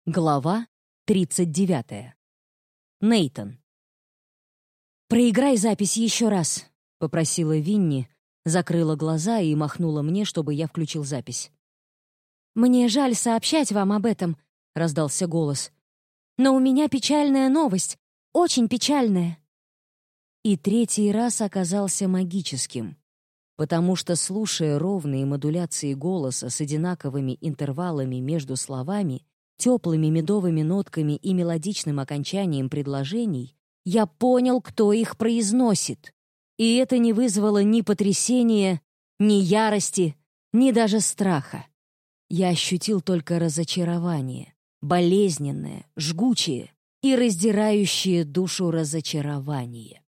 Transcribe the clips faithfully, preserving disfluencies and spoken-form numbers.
Глава тридцать девятая. Нейтан. «Проиграй запись еще раз», — попросила Винни, закрыла глаза и махнула мне, чтобы я включил запись. «Мне жаль сообщать вам об этом», — раздался голос. «Но у меня печальная новость, очень печальная». И третий раз оказался магическим, потому что, слушая ровные модуляции голоса с одинаковыми интервалами между словами, теплыми медовыми нотками и мелодичным окончанием предложений, я понял, кто их произносит. И это не вызвало ни потрясения, ни ярости, ни даже страха. Я ощутил только разочарование, болезненное, жгучее и раздирающее душу разочарование.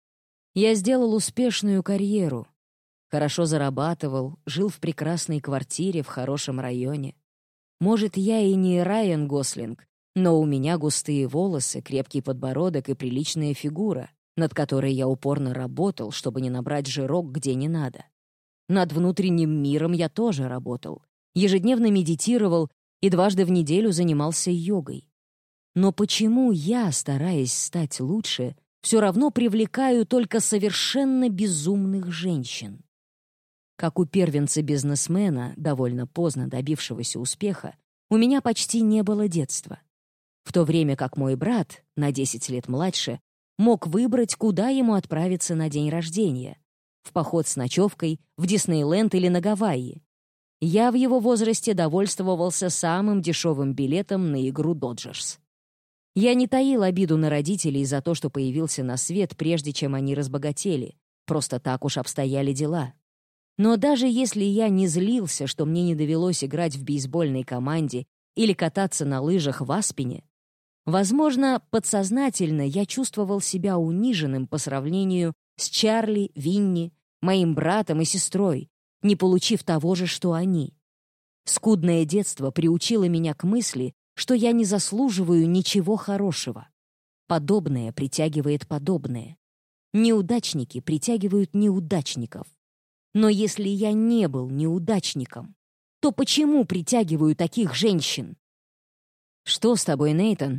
Я сделал успешную карьеру, хорошо зарабатывал, жил в прекрасной квартире в хорошем районе. Может, я и не Райан Гослинг, но у меня густые волосы, крепкий подбородок и приличная фигура, над которой я упорно работал, чтобы не набрать жирок где не надо. Над внутренним миром я тоже работал, ежедневно медитировал и дважды в неделю занимался йогой. Но почему я, стараясь стать лучше, все равно привлекаю только совершенно безумных женщин? Как у первенца-бизнесмена, довольно поздно добившегося успеха, у меня почти не было детства. В то время как мой брат, на десять лет младше, мог выбрать, куда ему отправиться на день рождения — в поход с ночевкой, в Диснейленд или на Гавайи. Я в его возрасте довольствовался самым дешевым билетом на игру «Доджерс». Я не таил обиду на родителей за то, что появился на свет, прежде чем они разбогатели. Просто так уж обстояли дела. Но даже если я не злился, что мне не довелось играть в бейсбольной команде или кататься на лыжах в Аспене, возможно, подсознательно я чувствовал себя униженным по сравнению с Чарли, Винни, моим братом и сестрой, не получив того же, что они. Скудное детство приучило меня к мысли, что я не заслуживаю ничего хорошего. Подобное притягивает подобное. Неудачники притягивают неудачников. Но если я не был неудачником, то почему притягиваю таких женщин? «Что с тобой, Нейтан?»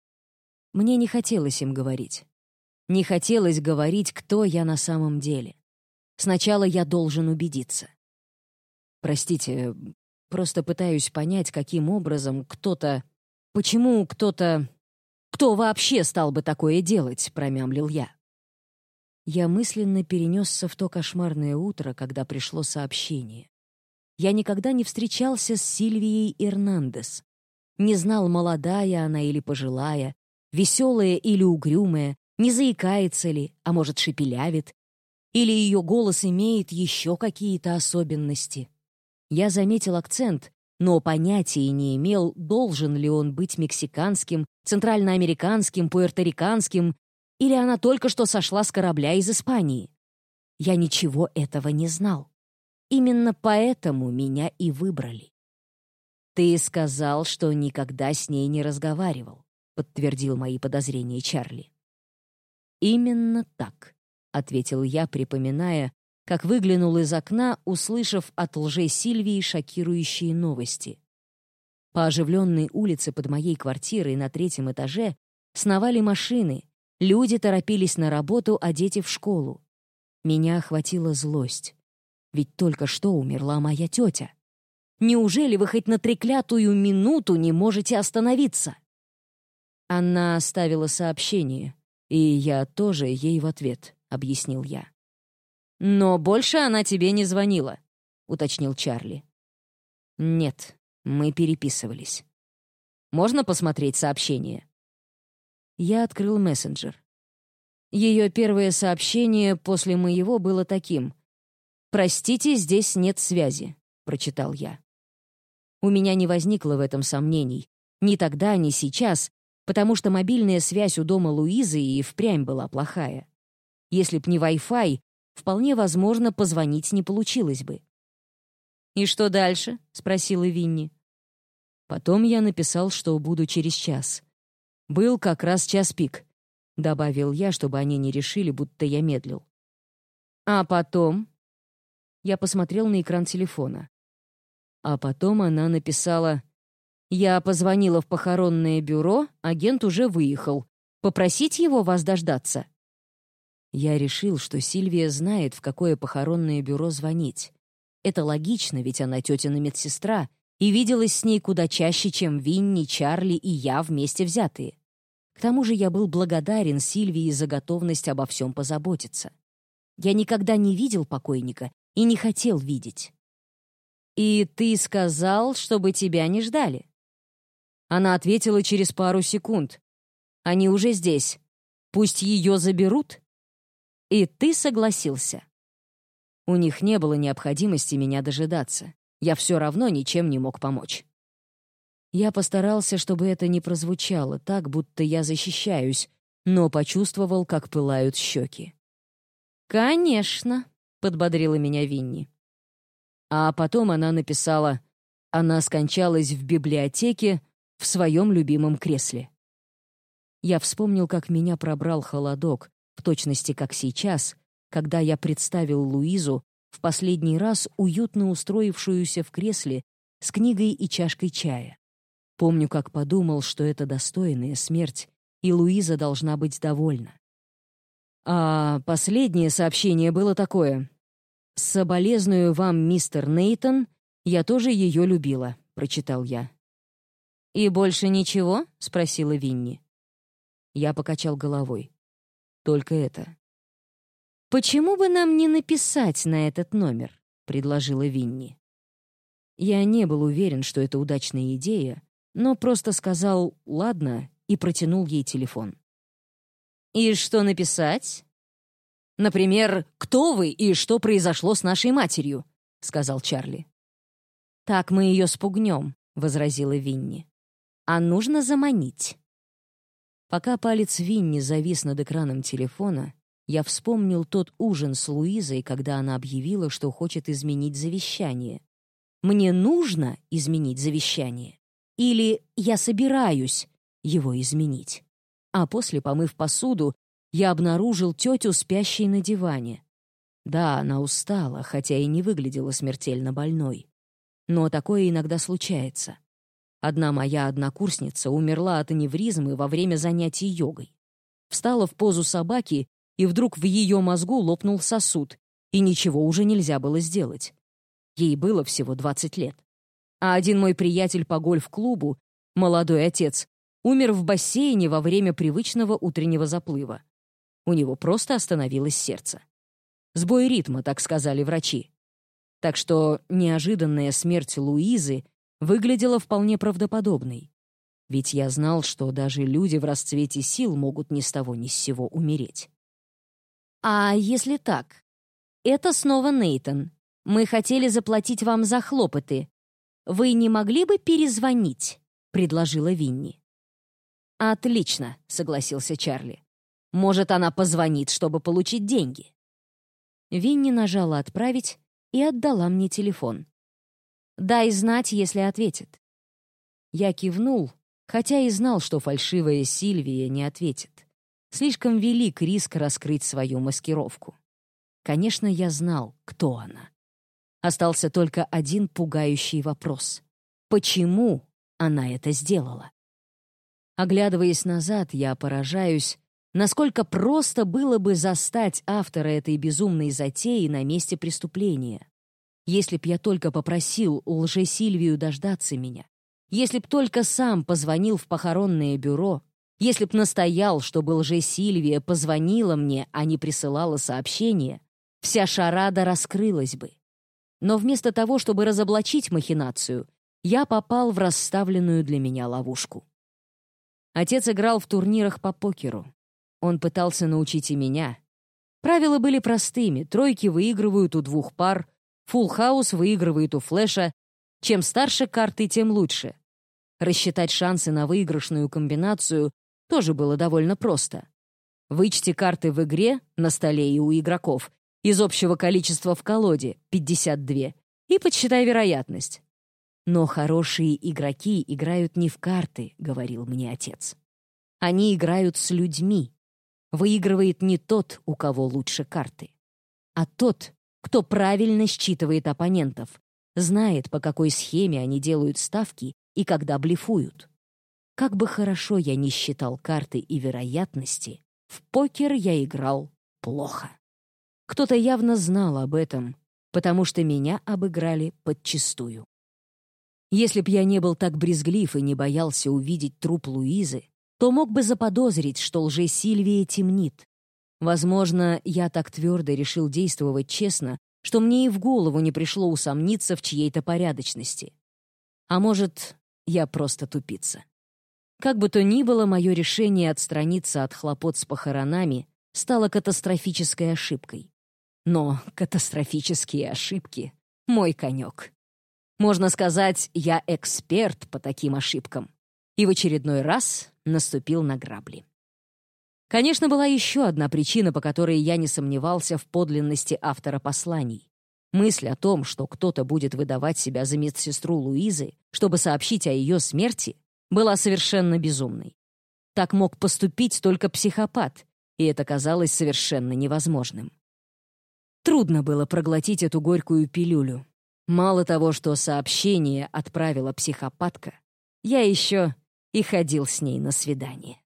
Мне не хотелось им говорить. Не хотелось говорить, кто я на самом деле. Сначала я должен убедиться. Простите, просто пытаюсь понять, каким образом кто-то... Почему кто-то... Кто вообще стал бы такое делать, промямлил я. Я мысленно перенесся в то кошмарное утро, когда пришло сообщение. Я никогда не встречался с Сильвией Эрнандес. Не знал, молодая она или пожилая, веселая или угрюмая, не заикается ли, а может, шепелявит, или ее голос имеет еще какие-то особенности. Я заметил акцент, но понятия не имел, должен ли он быть мексиканским, центральноамериканским, пуэрториканским, или она только что сошла с корабля из Испании. Я ничего этого не знал. Именно поэтому меня и выбрали. «Ты сказал, что никогда с ней не разговаривал», — подтвердил мои подозрения Чарли. «Именно так», — ответил я, припоминая, как выглянул из окна, услышав от лже-Сильвии шокирующие новости. По оживленной улице под моей квартирой на третьем этаже сновали машины, люди торопились на работу, а дети в школу. Меня охватила злость. Ведь только что умерла моя тетя. Неужели вы хоть на треклятую минуту не можете остановиться? Она оставила сообщение, и я тоже ей в ответ, — объяснил я. «Но больше она тебе не звонила», — уточнил Чарли. «Нет, мы переписывались. Можно посмотреть сообщение?» Я открыл мессенджер. Ее первое сообщение после моего было таким: «Простите, здесь нет связи», — прочитал я. У меня не возникло в этом сомнений. Ни тогда, ни сейчас, потому что мобильная связь у дома Луизы и впрямь была плохая. Если б не Wi-Fi, вполне возможно, позвонить не получилось бы. «И что дальше?» — спросила Винни. Потом я написал, что буду через час. «Был как раз час пик», — добавил я, чтобы они не решили, будто я медлил. «А потом?» Я посмотрел на экран телефона. А потом она написала: Я позвонила в похоронное бюро, агент уже выехал. Попросить его вас дождаться?» Я решил, что Сильвия знает, в какое похоронное бюро звонить. Это логично, ведь она тетина медсестра и виделась с ней куда чаще, чем Винни, Чарли и я вместе взятые. К тому же я был благодарен Сильвии за готовность обо всем позаботиться. Я никогда не видел покойника и не хотел видеть. «И ты сказал, чтобы тебя не ждали?» Она ответила через пару секунд. «Они уже здесь. Пусть ее заберут?» «И ты согласился?» У них не было необходимости меня дожидаться. Я все равно ничем не мог помочь. Я постарался, чтобы это не прозвучало так, будто я защищаюсь, но почувствовал, как пылают щеки. «Конечно», — подбодрила меня Винни. А потом она написала: «Она скончалась в библиотеке в своем любимом кресле». Я вспомнил, как меня пробрал холодок, в точности как сейчас, когда я представил Луизу в последний раз уютно устроившуюся в кресле с книгой и чашкой чая. Помню, как подумал, что это достойная смерть, и Луиза должна быть довольна. А последнее сообщение было такое: «Соболезную вам, мистер Нейтон, я тоже ее любила», — прочитал я. «И больше ничего?» — спросила Винни. Я покачал головой. «Только это». «Почему бы нам не написать на этот номер?» — предложила Винни. Я не был уверен, что это удачная идея, но просто сказал «ладно» и протянул ей телефон. «И что написать?» «Например, кто вы и что произошло с нашей матерью», — сказал Чарли. «Так мы ее спугнем», — возразила Винни. «А нужно заманить». Пока палец Винни завис над экраном телефона, я вспомнил тот ужин с Луизой, когда она объявила, что хочет изменить завещание. Мне нужно изменить завещание? Или я собираюсь его изменить? А после, помыв посуду, я обнаружил тетю, спящей на диване. Да, она устала, хотя и не выглядела смертельно больной. Но такое иногда случается. Одна моя однокурсница умерла от аневризмы во время занятий йогой. Встала в позу собаки, и вдруг в ее мозгу лопнул сосуд, и ничего уже нельзя было сделать. Ей было всего двадцать лет. А один мой приятель по гольф-клубу, молодой отец, умер в бассейне во время привычного утреннего заплыва. У него просто остановилось сердце. Сбой ритма, так сказали врачи. Так что неожиданная смерть Луизы выглядела вполне правдоподобной. Ведь я знал, что даже люди в расцвете сил могут ни с того ни с сего умереть. «А если так? Это снова Нейтон. Мы хотели заплатить вам за хлопоты. Вы не могли бы перезвонить?» — предложила Винни. «Отлично», — согласился Чарли. «Может, она позвонит, чтобы получить деньги?» Винни нажала «Отправить» и отдала мне телефон. «Дай знать, если ответит». Я кивнул, хотя и знал, что фальшивая Сильвия не ответит. Слишком велик риск раскрыть свою маскировку. Конечно, я знал, кто она. Остался только один пугающий вопрос. Почему она это сделала? Оглядываясь назад, я поражаюсь, насколько просто было бы застать автора этой безумной затеи на месте преступления. Если б я только попросил у лже-Сильвию дождаться меня, если б только сам позвонил в похоронное бюро, если б настоял, чтобы лже-Сильвия позвонила мне, а не присылала сообщение, вся шарада раскрылась бы. Но вместо того, чтобы разоблачить махинацию, я попал в расставленную для меня ловушку. Отец играл в турнирах по покеру. Он пытался научить и меня. Правила были простыми. Тройки выигрывают у двух пар, фулл-хаус выигрывает у флеша. Чем старше карты, тем лучше. Рассчитать шансы на выигрышную комбинацию тоже было довольно просто. Вычти карты в игре, на столе и у игроков, из общего количества в колоде — пятьдесят два, и подсчитай вероятность. «Но хорошие игроки играют не в карты», — говорил мне отец. «Они играют с людьми. Выигрывает не тот, у кого лучше карты, а тот, кто правильно считывает оппонентов, знает, по какой схеме они делают ставки и когда блефуют. Как бы хорошо я ни считал карты и вероятности, в покер я играл плохо. Кто-то явно знал об этом, потому что меня обыграли подчистую. Если б я не был так брезглив и не боялся увидеть труп Луизы, то мог бы заподозрить, что лже-Сильвия темнит. Возможно, я так твердо решил действовать честно, что мне и в голову не пришло усомниться в чьей-то порядочности. А может, я просто тупица. Как бы то ни было, мое решение отстраниться от хлопот с похоронами стало катастрофической ошибкой. Но катастрофические ошибки — мой конек. Можно сказать, я эксперт по таким ошибкам. И в очередной раз наступил на грабли. Конечно, была еще одна причина, по которой я не сомневался в подлинности автора посланий. Мысль о том, что кто-то будет выдавать себя за медсестру Луизы, чтобы сообщить о ее смерти, была совершенно безумной. Так мог поступить только психопат, и это казалось совершенно невозможным. Трудно было проглотить эту горькую пилюлю. Мало того, что сообщение отправила психопатка, я еще и ходил с ней на свидание.